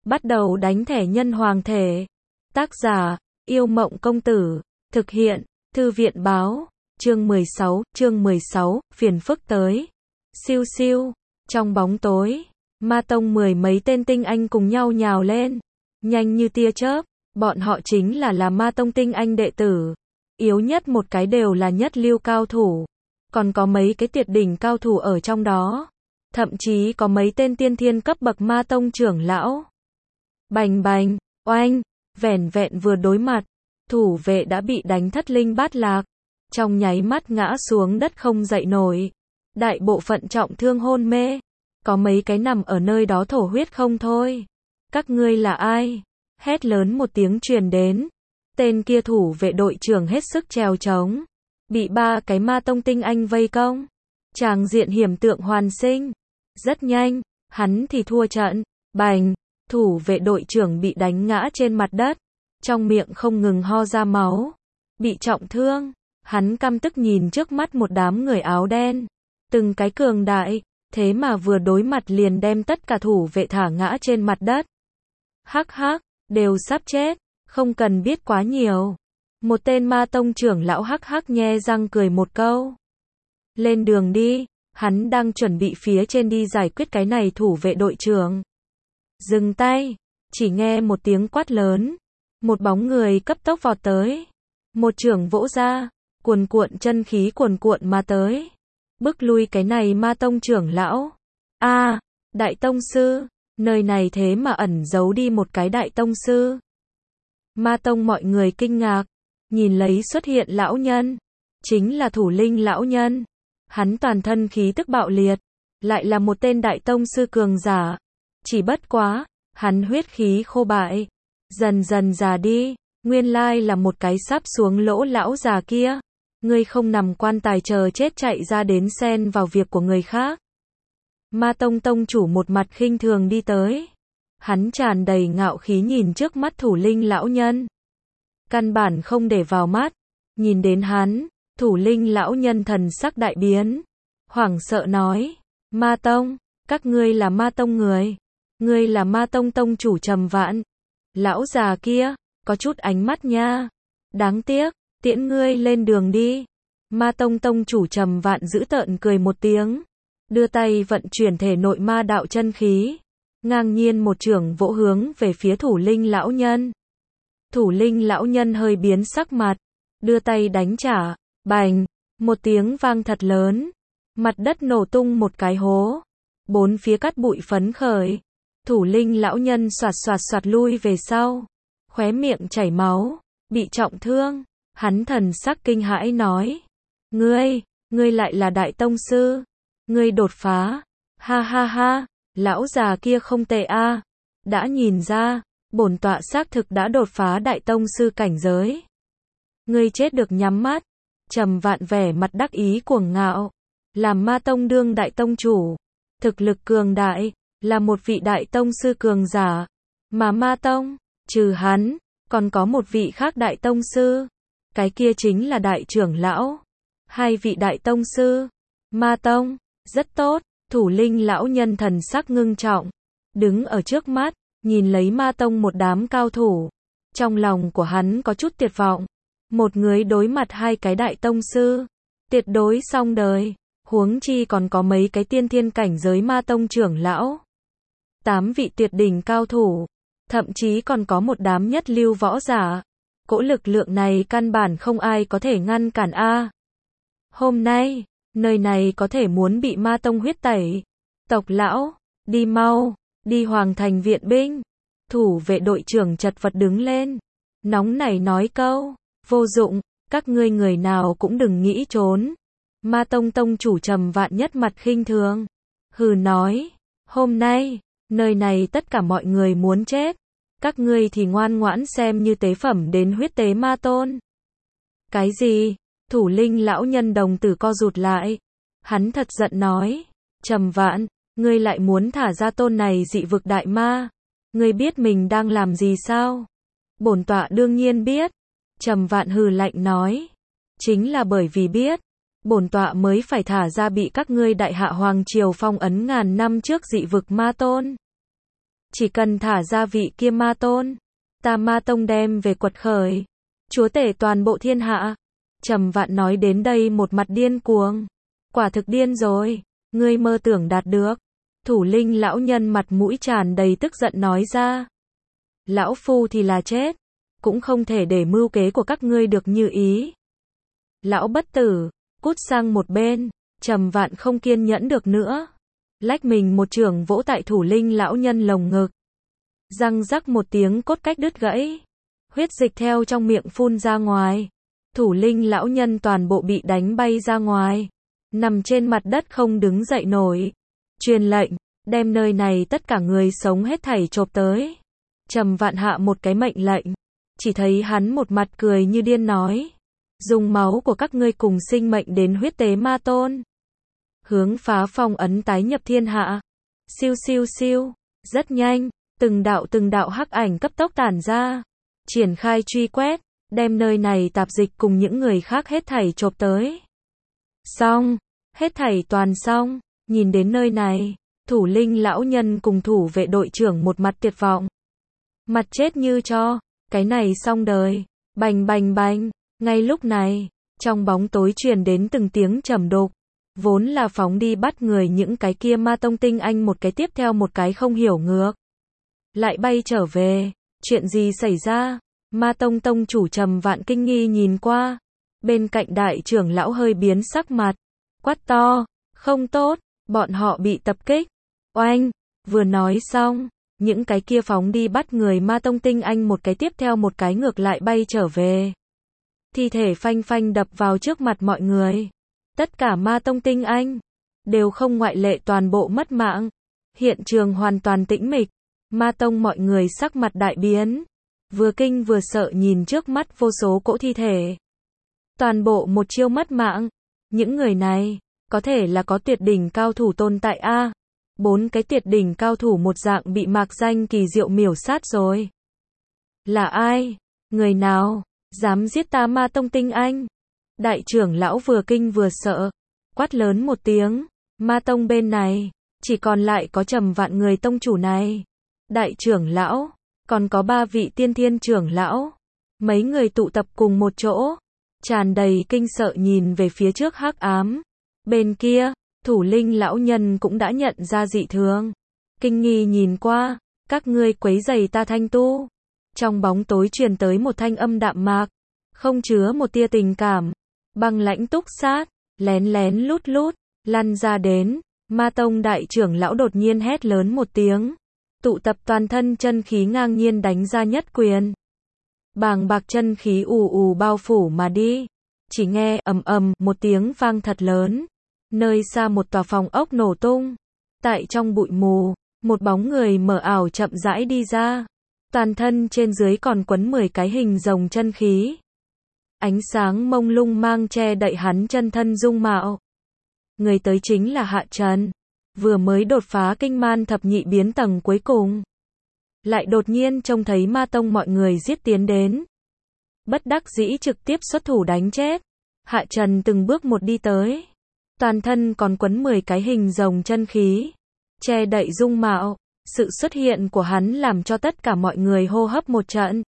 Bắt đầu đánh thẻ nhân hoàng thể. Tác giả, Yêu Mộng Công Tử. Thực hiện, Thư viện Báo. Chương 16, phiền phức tới. Siêu siêu, trong bóng tối, Ma Tông mười mấy tên tinh anh cùng nhau nhào lên. Nhanh như tia chớp, bọn họ chính là Ma Tông tinh anh đệ tử. Yếu nhất một cái đều là nhất lưu cao thủ. Còn có mấy cái tuyệt đỉnh cao thủ ở trong đó. Thậm chí có mấy tên tiên thiên cấp bậc Ma Tông trưởng lão. Bành bành, oanh, vẻn vẹn vừa đối mặt, thủ vệ đã bị đánh thất linh bát lạc. Trong nháy mắt ngã xuống đất không dậy nổi. Đại bộ phận trọng thương hôn mê. Có mấy cái nằm ở nơi đó thổ huyết không thôi. Các ngươi là ai? Hét lớn một tiếng truyền đến. Tên kia thủ vệ đội trưởng hết sức trèo trống. Bị ba cái Ma Tông tinh anh vây công. Tràng diện hiểm tượng hoàn sinh. Rất nhanh, hắn thì thua trận. Bành, thủ vệ đội trưởng bị đánh ngã trên mặt đất. Trong miệng không ngừng ho ra máu. Bị trọng thương. Hắn căm tức nhìn trước mắt một đám người áo đen. Từng cái cường đại, thế mà vừa đối mặt liền đem tất cả thủ vệ thả ngã trên mặt đất. Hắc hắc, đều sắp chết, không cần biết quá nhiều. Một tên Ma Tông trưởng lão hắc hắc nhe răng cười một câu. Lên đường đi, hắn đang chuẩn bị phía trên đi giải quyết cái này thủ vệ đội trưởng. Dừng tay, chỉ nghe một tiếng quát lớn. Một bóng người cấp tốc vọt tới. Một chưởng vỗ ra, cuồn cuộn chân khí cuồn cuộn mà tới. Bức lui cái này Ma Tông trưởng lão. Đại tông sư, nơi này thế mà ẩn giấu đi một cái đại tông sư. Ma Tông mọi người kinh ngạc, nhìn lấy xuất hiện lão nhân, chính là Thủ Linh lão nhân. Hắn toàn thân khí tức bạo liệt, lại là một tên đại tông sư cường giả. Chỉ bất quá, hắn huyết khí khô bại, dần dần già đi, nguyên lai là một cái sắp xuống lỗ lão già kia. Ngươi không nằm quan tài chờ chết chạy ra đến xen vào việc của người khác. Ma Tông tông chủ một mặt khinh thường đi tới. Hắn tràn đầy ngạo khí nhìn trước mắt Thủ Linh lão nhân. Căn bản không để vào mắt. Nhìn đến hắn, Thủ Linh lão nhân thần sắc đại biến. Hoảng sợ nói, Ma Tông, các ngươi là Ma Tông người. Ngươi là Ma Tông tông chủ Trầm Vạn. Lão già kia, có chút ánh mắt nha. Đáng tiếc, tiễn ngươi lên đường đi. Ma Tông tông chủ Trầm Vạn dữ tợn cười một tiếng. Đưa tay vận chuyển thể nội ma đạo chân khí. Ngang nhiên một chưởng vỗ hướng về phía Thủ Linh lão nhân. Thủ Linh lão nhân hơi biến sắc mặt. Đưa tay đánh trả. Bành, một tiếng vang thật lớn. Mặt đất nổ tung một cái hố. Bốn phía cát bụi phấn khởi. Thủ Linh lão nhân xoạt xoạt xoạt lui về sau. Khóe miệng chảy máu. Bị trọng thương. Hắn thần sắc kinh hãi nói. Ngươi lại là đại tông sư. Ngươi đột phá. Ha ha ha, lão già kia không tệ a. Đã nhìn ra, bổn tọa xác thực đã đột phá đại tông sư cảnh giới. Ngươi chết được nhắm mắt. Trầm Vạn vẻ mặt đắc ý cuồng ngạo. Làm Ma Tông đương đại tông chủ. Thực lực cường đại, là một vị đại tông sư cường giả. Mà Ma Tông, trừ hắn, còn có một vị khác đại tông sư. Cái kia chính là đại trưởng lão. Hai vị đại tông sư. Ma Tông, rất tốt. Thủ Linh lão nhân thần sắc ngưng trọng. Đứng ở trước mắt, nhìn lấy Ma Tông một đám cao thủ. Trong lòng của hắn có chút tuyệt vọng. Một người đối mặt hai cái đại tông sư. Tuyệt đối xong đời. Huống chi còn có mấy cái tiên thiên cảnh giới Ma Tông trưởng lão. 8 vị tuyệt đỉnh cao thủ. Thậm chí còn có một đám nhất lưu võ giả. Cỗ lực lượng này căn bản không ai có thể ngăn cản a. Hôm nay, nơi này có thể muốn bị Ma Tông huyết tẩy. Tộc lão, đi mau, đi Hoàng Thành viện binh. Thủ vệ đội trưởng chật vật đứng lên. Nóng nảy nói câu, vô dụng, các ngươi người nào cũng đừng nghĩ trốn. Ma Tông tông chủ Trầm Vạn nhất mặt khinh thường. Hừ nói, hôm nay, nơi này tất cả mọi người muốn chết. Các ngươi thì ngoan ngoãn xem như tế phẩm đến huyết tế Ma Tôn. Cái gì? Thủ Linh lão nhân đồng tử co rụt lại. Hắn thật giận nói. Trầm Vạn, ngươi lại muốn thả ra tôn này dị vực đại ma. Ngươi biết mình đang làm gì sao? Bổn tọa đương nhiên biết. Trầm Vạn hừ lạnh nói. Chính là bởi vì biết. Bổn tọa mới phải thả ra bị các ngươi đại hạ hoàng triều phong ấn ngàn năm trước dị vực Ma Tôn. chỉ cần thả ra vị kia ma tôn, ta ma tông đem về quật khởi, chúa tể toàn bộ thiên hạ. Trầm Vạn nói đến đây một mặt điên cuồng. Quả thực điên rồi, ngươi mơ tưởng đạt được. Thủ linh lão nhân mặt mũi tràn đầy tức giận nói ra. Lão phu thì là chết, cũng không thể để mưu kế của các ngươi được như ý. Lão bất tử, cút sang một bên. Trầm Vạn không kiên nhẫn được nữa, lách mình một chưởng vỗ tại thủ linh lão nhân lồng ngực. Răng rắc một tiếng cốt cách đứt gãy, huyết dịch theo trong miệng phun ra ngoài. Thủ linh lão nhân toàn bộ bị đánh bay ra ngoài, nằm trên mặt đất không đứng dậy nổi. Truyền lệnh, đem nơi này tất cả người sống hết thảy chộp tới. Trầm Vạn hạ một cái mệnh lệnh, chỉ thấy hắn một mặt cười như điên nói. Dùng máu của các ngươi cùng sinh mệnh đến huyết tế ma tôn. Hướng phá phong ấn tái nhập thiên hạ. Siêu siêu siêu, rất nhanh, từng đạo hắc ảnh cấp tốc tản ra. Triển khai truy quét, đem nơi này tạp dịch cùng những người khác hết thảy chộp tới. Xong, hết thảy toàn xong, nhìn đến nơi này, thủ linh lão nhân cùng thủ vệ đội trưởng một mặt tuyệt vọng. Mặt chết như cho, cái này xong đời, bành bành bành, ngay lúc này, trong bóng tối truyền đến từng tiếng trầm đục, vốn là phóng đi bắt người những cái kia ma tông tinh anh một cái tiếp theo một cái không hiểu ngược. Lại bay trở về, chuyện gì xảy ra? Ma tông tông chủ Trầm Vạn kinh nghi nhìn qua, bên cạnh đại trưởng lão hơi biến sắc mặt, quát to, không tốt, bọn họ bị tập kích. Oanh, vừa nói xong, những cái kia phóng đi bắt người ma tông tinh anh một cái tiếp theo một cái ngược lại bay trở về. Thi thể phanh phanh đập vào trước mặt mọi người. Tất cả ma tông tinh anh, đều không ngoại lệ toàn bộ mất mạng. Hiện trường hoàn toàn tĩnh mịch, ma tông mọi người sắc mặt đại biến. Vừa kinh vừa sợ nhìn trước mắt vô số cỗ thi thể. Toàn bộ một chiêu mất mạng. Những người này, có thể là có tuyệt đỉnh cao thủ tồn tại a. 4 cái tuyệt đỉnh cao thủ một dạng bị mạc danh kỳ diệu miểu sát rồi. Là ai? Người nào? Dám giết ta ma tông tinh anh? Đại trưởng lão vừa kinh vừa sợ, quát lớn một tiếng, ma tông bên này, chỉ còn lại có Trầm Vạn người tông chủ này. Đại trưởng lão, còn có 3 vị tiên thiên trưởng lão, mấy người tụ tập cùng một chỗ, tràn đầy kinh sợ nhìn về phía trước hắc ám. Bên kia, thủ linh lão nhân cũng đã nhận ra dị thường, kinh nghi nhìn qua, các ngươi quấy rầy ta thanh tu. Trong bóng tối truyền tới một thanh âm đạm mạc, không chứa một tia tình cảm, băng lãnh túc sát, lén lén lút lút, lăn ra đến. Ma tông đại trưởng lão đột nhiên hét lớn một tiếng, tụ tập toàn thân chân khí ngang nhiên đánh ra nhất quyền. Bàng bạc chân khí ù ù bao phủ mà đi, chỉ nghe ầm ầm một tiếng vang thật lớn, nơi xa một tòa phòng ốc nổ tung. Tại trong bụi mù, một bóng người mờ ảo chậm rãi đi ra, toàn thân trên dưới còn quấn 10 cái hình rồng chân khí. Ánh sáng mông lung mang che đậy hắn chân thân dung mạo. Người tới chính là Hạ Trần, vừa mới đột phá kinh man thập nhị biến tầng cuối cùng. Lại đột nhiên trông thấy ma tông mọi người giết tiến đến. Bất đắc dĩ trực tiếp xuất thủ đánh chết. Hạ Trần từng bước một đi tới. Toàn thân còn quấn 10 cái hình rồng chân khí, che đậy dung mạo. Sự xuất hiện của hắn làm cho tất cả mọi người hô hấp một trận.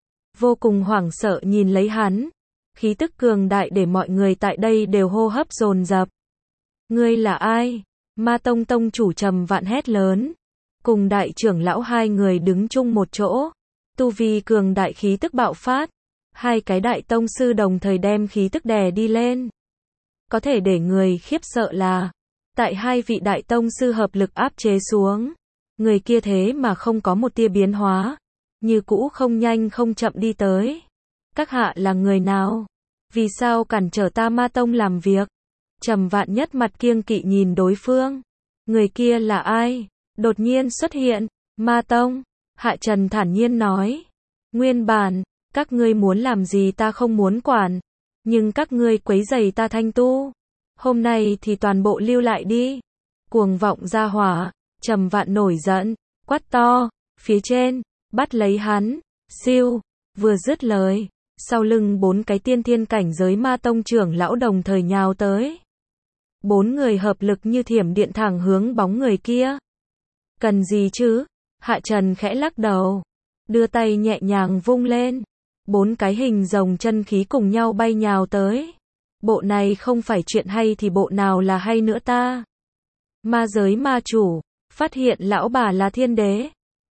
Vô cùng hoảng sợ nhìn lấy hắn. Khí tức cường đại để mọi người tại đây đều hô hấp dồn dập. Ngươi là ai? Ma tông tông chủ Trầm Vạn hét lớn. Cùng đại trưởng lão hai người đứng chung một chỗ. Tu vi cường đại khí tức bạo phát. Hai cái đại tông sư đồng thời đem khí tức đè đi lên. Có thể để người khiếp sợ là, tại hai vị đại tông sư hợp lực áp chế xuống, người kia thế mà không có một tia biến hóa, như cũ không nhanh không chậm đi tới. Các hạ là người nào? Vì sao cản trở ta ma tông làm việc? Trầm Vạn nhất mặt kiêng kỵ nhìn đối phương. Người kia là ai? Đột nhiên xuất hiện, ma tông. Hạ Trần thản nhiên nói. Nguyên bản, các ngươi muốn làm gì ta không muốn quản. Nhưng các ngươi quấy rầy ta thanh tu. Hôm nay thì toàn bộ lưu lại đi. Cuồng vọng ra hỏa. Trầm Vạn nổi giận, quát to, phía trên, bắt lấy hắn. Siêu, vừa dứt lời, sau lưng 4 cái tiên thiên cảnh giới ma tông trưởng lão đồng thời nhào tới. 4 người hợp lực như thiểm điện thẳng hướng bóng người kia. Cần gì chứ? Hạ Trần khẽ lắc đầu, đưa tay nhẹ nhàng vung lên. 4 cái hình rồng chân khí cùng nhau bay nhào tới. Bộ này không phải chuyện hay thì bộ nào là hay nữa ta? Ma giới ma chủ, phát hiện lão bà là thiên đế.